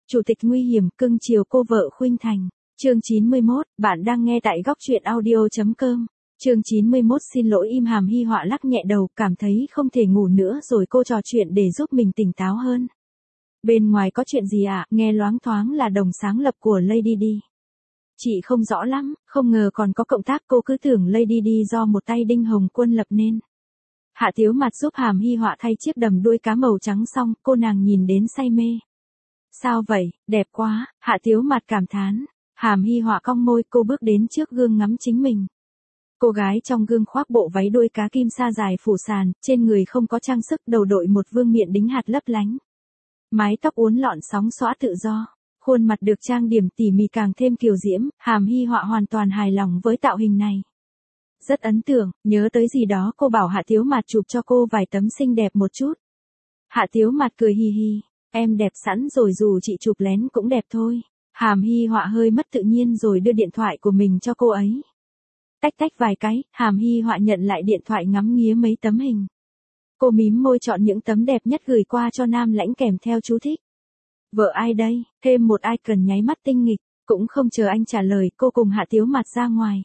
Chủ tịch nguy hiểm cưng chiều cô vợ khuynh thành. Chương 91, bạn đang nghe tại góc truyện audio.com. Chương 91 xin lỗi im Hàm Hy Họa lắc nhẹ đầu, cảm thấy không thể ngủ nữa rồi cô trò chuyện để giúp mình tỉnh táo hơn. Bên ngoài có chuyện gì ạ? Nghe loáng thoáng là đồng sáng lập của Lady D. Chị không rõ lắm, không ngờ còn có cộng tác, cô cứ tưởng Lady D do một tay Đinh Hồng Quân lập nên. Hạ Tiếu Mặt giúp Hàm Hy Họa thay chiếc đầm đuôi cá màu trắng xong, cô nàng nhìn đến say mê. Sao vậy, đẹp quá, Hạ Tiếu Mặt cảm thán. Hàm Hy Họa cong môi, cô bước đến trước gương ngắm chính mình. Cô gái trong gương khoác bộ váy đuôi cá kim sa dài phủ sàn, trên người không có trang sức, đầu đội một vương miện đính hạt lấp lánh. Mái tóc uốn lọn sóng xõa tự do, khuôn mặt được trang điểm tỉ mỉ càng thêm kiều diễm, Hàm Hy Họa hoàn toàn hài lòng với tạo hình này. Rất ấn tượng, nhớ tới gì đó cô bảo Hạ Tiếu Mặt chụp cho cô vài tấm xinh đẹp một chút. Hạ Tiếu Mặt cười hì hì, em đẹp sẵn rồi, dù chị chụp lén cũng đẹp thôi. Hàm Hy Họa hơi mất tự nhiên rồi đưa điện thoại của mình cho cô ấy. Tách tách vài cái, Hàm Hy Họa nhận lại điện thoại ngắm nghía mấy tấm hình. Cô mím môi chọn những tấm đẹp nhất gửi qua cho Nam Lãnh kèm theo chú thích. Vợ ai đây? Thêm một icon nháy mắt tinh nghịch, cũng không chờ anh trả lời, cô cùng Hạ Tiếu Mặt ra ngoài.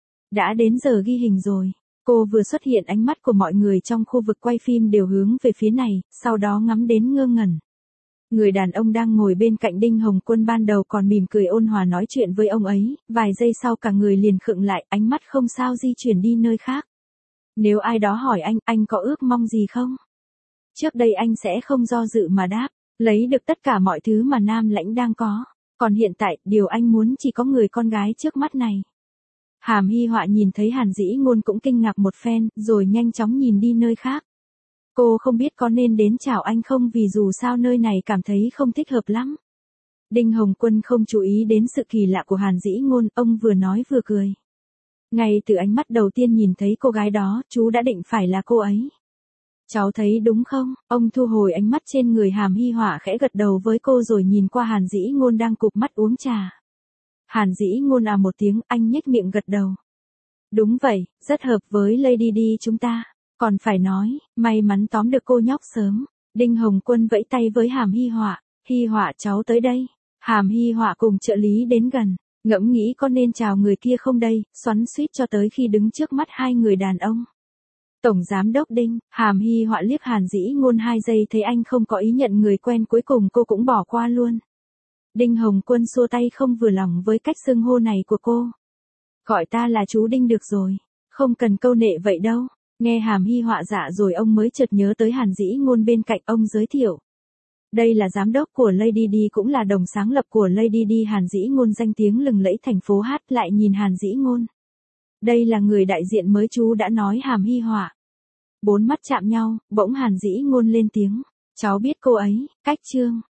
Đã đến giờ ghi hình rồi. Cô vừa xuất hiện, ánh mắt của mọi người trong khu vực quay phim đều hướng về phía này, sau đó ngắm đến ngơ ngẩn. Người đàn ông đang ngồi bên cạnh Đinh Hồng Quân ban đầu còn mỉm cười ôn hòa nói chuyện với ông ấy, vài giây sau cả người liền khựng lại, ánh mắt không sao di chuyển đi nơi khác. Nếu ai đó hỏi anh có ước mong gì không? Trước đây anh sẽ không do dự mà đáp, lấy được tất cả mọi thứ mà Nam Lãnh đang có. Còn hiện tại, điều anh muốn chỉ có người con gái trước mắt này. Hàm Hy Họa nhìn thấy Hàn Dĩ Ngôn cũng kinh ngạc một phen, rồi nhanh chóng nhìn đi nơi khác. Cô không biết có nên đến chào anh không, vì dù sao nơi này cảm thấy không thích hợp lắm. Đinh Hồng Quân không chú ý đến sự kỳ lạ của Hàn Dĩ Ngôn, ông vừa nói vừa cười. Ngay từ ánh mắt đầu tiên nhìn thấy cô gái đó, chú đã định phải là cô ấy. Cháu thấy đúng không? Ông thu hồi ánh mắt trên người Hàm Hy Họa, khẽ gật đầu với cô rồi nhìn qua Hàn Dĩ Ngôn đang cụp mắt uống trà. Hàn Dĩ Ngôn à một tiếng, anh nhếch miệng gật đầu. Đúng vậy, rất hợp với Lady D chúng ta. Còn phải nói, may mắn tóm được cô nhóc sớm. Đinh Hồng Quân vẫy tay với Hàm Hy Họa. Hy Họa cháu tới đây. Hàm Hy Họa cùng trợ lý đến gần. Ngẫm nghĩ có nên chào người kia không đây, xoắn xuýt cho tới khi đứng trước mắt hai người đàn ông. Tổng giám đốc Đinh, Hàm Hy Họa liếc Hàn Dĩ Ngôn 2 giây, thấy anh không có ý nhận người quen, cuối cùng cô cũng bỏ qua luôn. Đinh Hồng Quân xua tay, không vừa lòng với cách xưng hô này của cô. Gọi ta là chú Đinh được rồi, không cần câu nệ vậy đâu. Nghe Hàm Hy Họa dạ rồi ông mới chợt nhớ tới Hàn Dĩ Ngôn bên cạnh, ông giới thiệu. Đây là giám đốc của Lady D, cũng là đồng sáng lập của Lady D. Hàn Dĩ Ngôn danh tiếng lừng lẫy thành phố hát. Lại nhìn Hàn Dĩ Ngôn. Đây là người đại diện mới chú đã nói. Hàm Hy Họa. Bốn mắt chạm nhau, bỗng Hàn Dĩ Ngôn lên tiếng. Cháu biết cô ấy, Cách Trương.